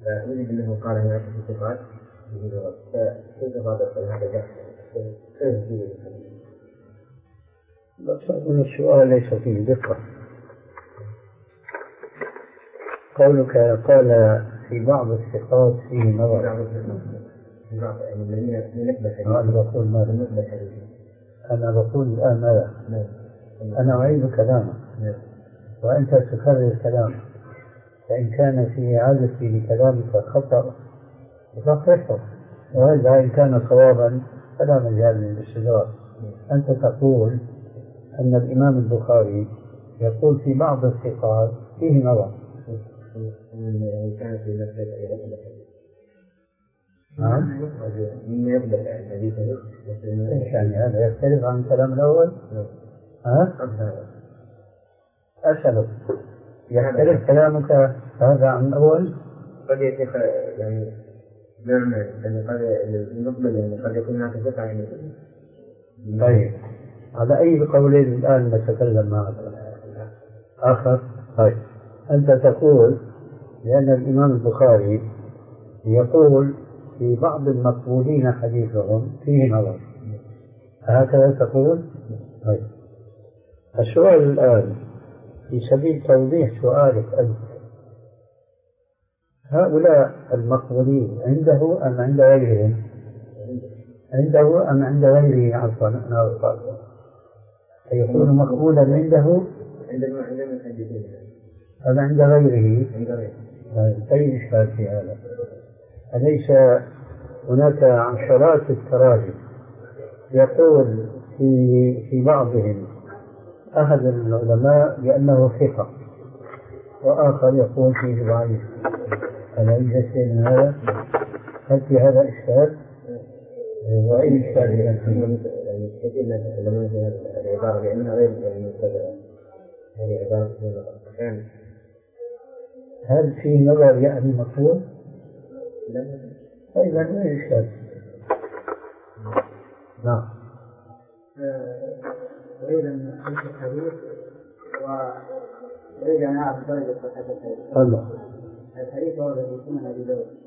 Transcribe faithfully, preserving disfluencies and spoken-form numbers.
فنجد أنه قال هناك في صفات فكيف ضابط هذا جاء؟ من السؤال ليس فيه دقة. قولك قال في بعض الثقات فيه نظر، أنا بقول ماذا؟ أنا بقول الآن ماذا؟ أنا أعيد كلامك وأنت تكرر كلامك، فإن كان في إعادتي لكلامك خطأ فصححه، وهذا إن كان صوابا فلا مجال للاستدراك. أنت تقول أن الإمام البخاري يقول في بعض الثقات فيه نظر. نعم. يعني هذا يختلف عن الكلام الأول؟ ها؟ أسألك، يختلف كلامك هذا عن الأول؟ قد يتخ يعني نعم، يعني قد المقبل يعني قد يكون هناك ثقة يعني. طيب على أي قولين الآن نتكلم معك آخر؟ طيب أنت تقول لأن الإمام البخاري يقول في بعض المقبولين حديثهم فيه نظر، هكذا تقول؟ طيب السؤال الآن في سبيل توضيح سؤالك أنت، هؤلاء المقبولين عنده أم عند غيرهم؟ عنده أم عند غيره؟ عفوا أنا أقول يكون مقبولا عنده أم عند غيره؟ أي إشكال في هذا؟ أليس هناك عشرات التراجم يقول في في بعضهم أحد العلماء بأنه ثقة وآخر يقول فيه ضعيف، ألا يوجد شيء من هذا؟ هل في هذا إشكال؟ وأي إشكال يعني كثير من العلماء في العبارة بأنها غير مبتدأة، هذه عبارة كان هل في نظر يعني مطلوب؟ لا. فإذا لا إشكال. نعم. أريد أن أنشئ الحديث وأريد أن أعرف درجة صحة الحديث. الله. الحديث هو الذي يكون أبي داود